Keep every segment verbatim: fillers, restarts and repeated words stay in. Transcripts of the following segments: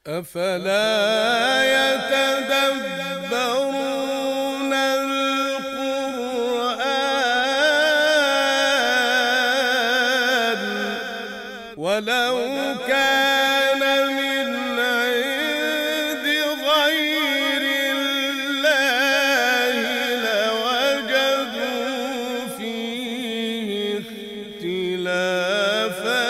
أفلا يتدبرون القرآن ولو كان من عند غير الله لوجدوا فيه اختلافا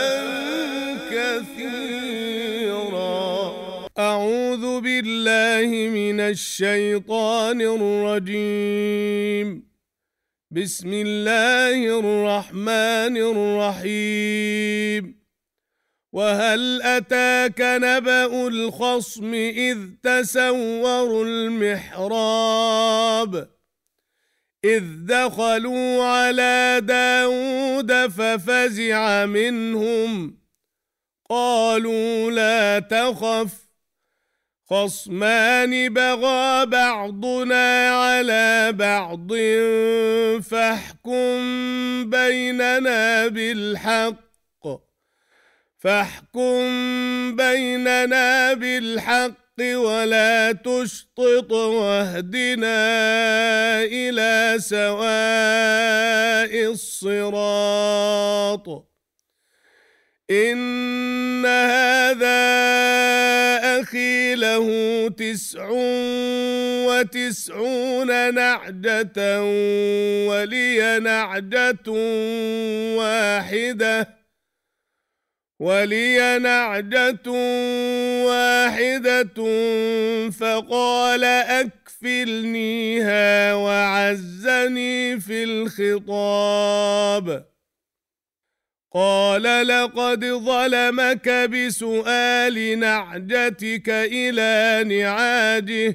كثيرا. أعوذ بالله من الشيطان الرجيم. بسم الله الرحمن الرحيم. وهل أتاك نبأ الخصم إذ تسوروا المحراب إذ دخلوا على داود ففزع منهم قالوا لا تخف خصمان بغى بعضنا على بعض فاحكم بيننا بالحق فاحكم بيننا بالحق ولا تشطط واهدنا إلى سواء الصراط. إن هذا أخي له تسع وتسعون نعجة ولي نعجة واحدة ولي نعجة واحدة فقال أكفلنيها وعزني في الخطاب. قال لقد ظلمك بسؤال نعجتك إلى نعاجه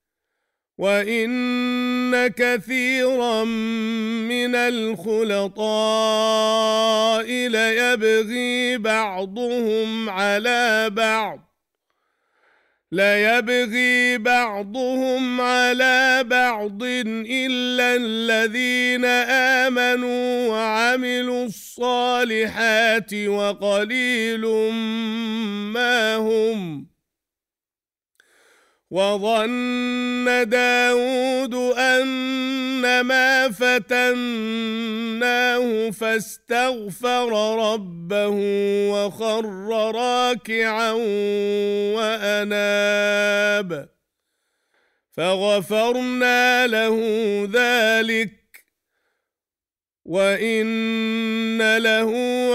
وإن كثيرا من الخلطاء ليبغي بعضهم على بعض ليبغي بعضهم على بعض إلا الذين آمنوا وعملوا الصالحات وقليل ما هم. وظن داود أنما فتناه فاستغفر ربه وخر راكعا وأناب فغفرنا له ذلك وإن له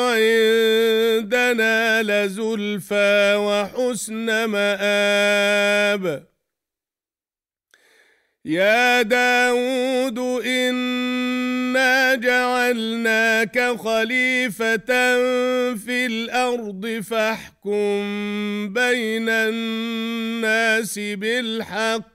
عندنا لزلفى وحسن مآب. يا داود إنا جعلناك خليفة في الأرض فاحكم بين الناس بالحق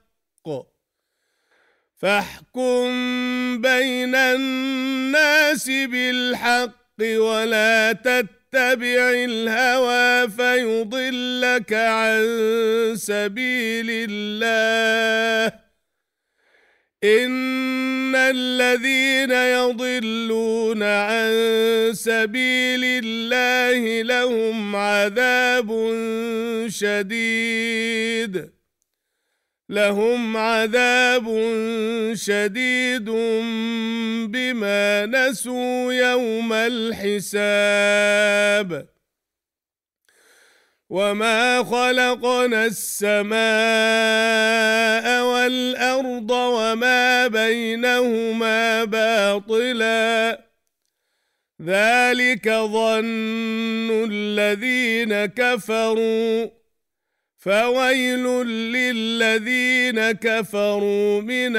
فاحكم بين الناس بالحق ولا تتبع الهوى فيضلك عن سبيل الله. إن الذين يضلون عن سبيل الله لهم عذاب شديد لهم عذاب شديد بما نسوا يوم الحساب. وما خلقنا السماء والأرض وما بينهما باطلا ذلك ظن الذين كفروا فويل للذين كفروا من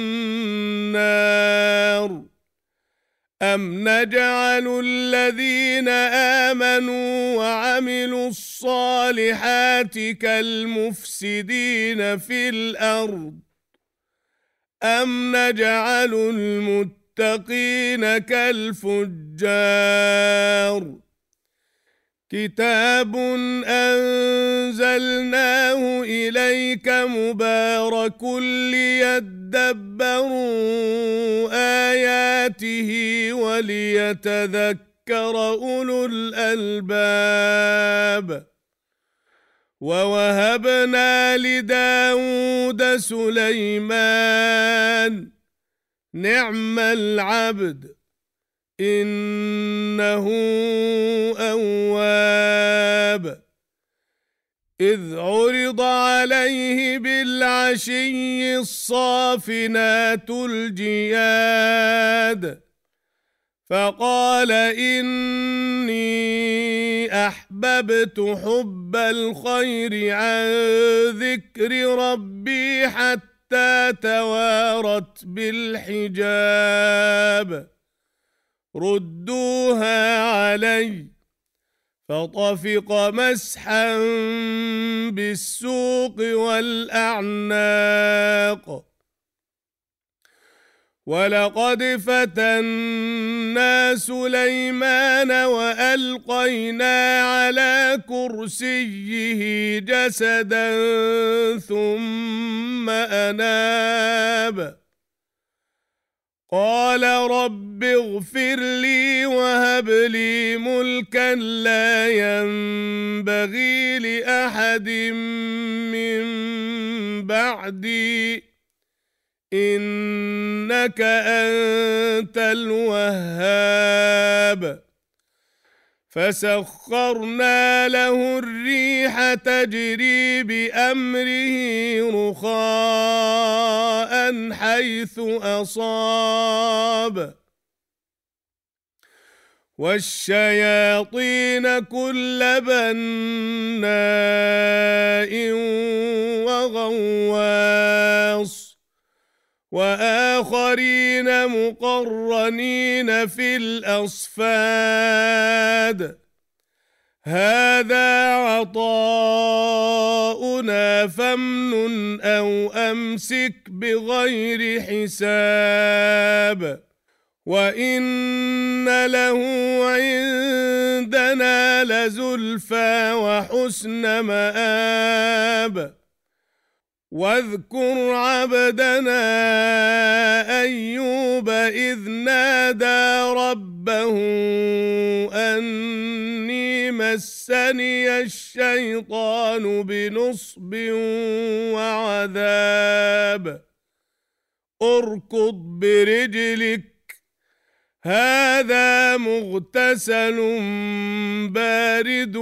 النار. أم نجعل الذين آمنوا وعملوا الصالحات كالمفسدين في الأرض أم نجعل المتقين كالفجار. كتاب أنزلناه إليك مبارك ليدبروا آياته وليتذكر أولو الألباب. ووهبنا لداود سليمان نعم العبد إنه أواب إذ عرض عليه بالعشي الصافنات الجياد فقال إني أحببت حب الخير عن ذكر ربي حتى توارت بالحجاب ردوها علي فطفق مسحا بالسوق والأعناق ولقد فتنا سليمان وألقينا على كرسيه جسدا ثم أناب قال رب اغفر لي وهب لي ملكا لا ينبغي لأحد من بعدي إنك أنت الوهاب فسخرنا له الريح تجري بأمره رخاء حيث أصاب والشياطين كل بناء وغواص وآخرين مقرنين في الأصفاد هذا عطاؤنا فامنن أو أمسك بغير حساب وإن له عندنا لزلفى وحسن مآب واذكر عبدنا أيوب إذ نادى ربه أني مسني الشيطان بنصب وعذاب اركض برجلك هذا مغتسل بارد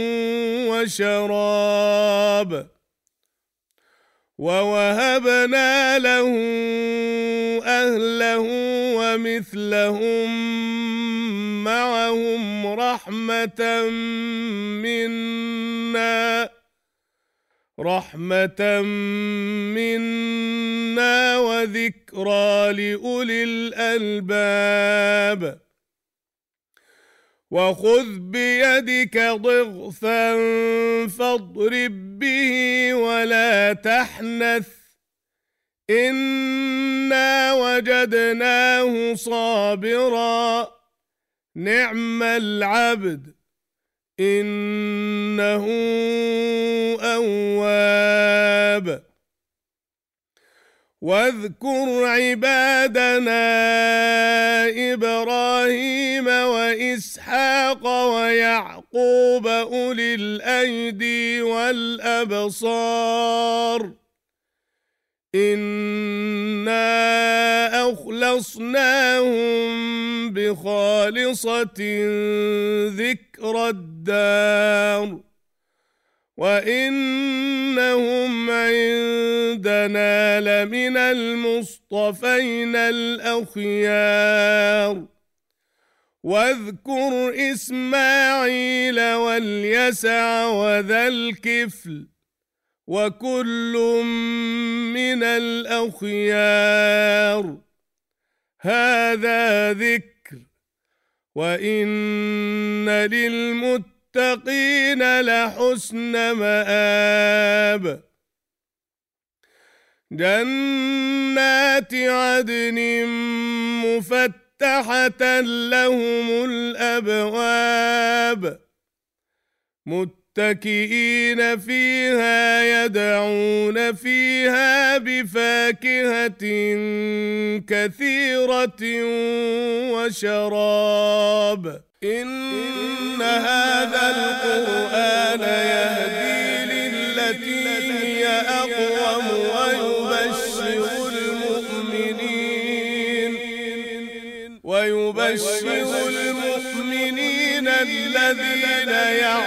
وشراب ووهبنا له أهله ومثلهم معهم رحمة منا رحمة منا وذكرى لأولي الألباب وخذ بيدك ضغثا فاضرب به ولا تحنث إنا وجدناه صابرا نعم العبد إنه أواب واذكر عبادنا إبراهيم وإسحاق ويعقوب أولي الأيدي والأبصار إنا أخلصناهم بخالصة ذكر الدار وإنهم عندنا لمن المصطفين الأخيار واذكر إسماعيل واليسع وذا الكفل وكل من الأخيار هذا ذكر وإن للمتقين لحسن مآب جنات عدن مفتحة لهم الأبواب متكئين فيها يدعون فيها بفاكهة كثيرة وشراب إن هذا القرآن يهدي للذين التي هي أقوم ويبشر المؤمنين ويبشر المؤمنين الذين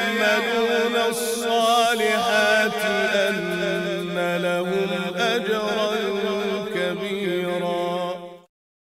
يعملون الصالحات أن لهم أجرا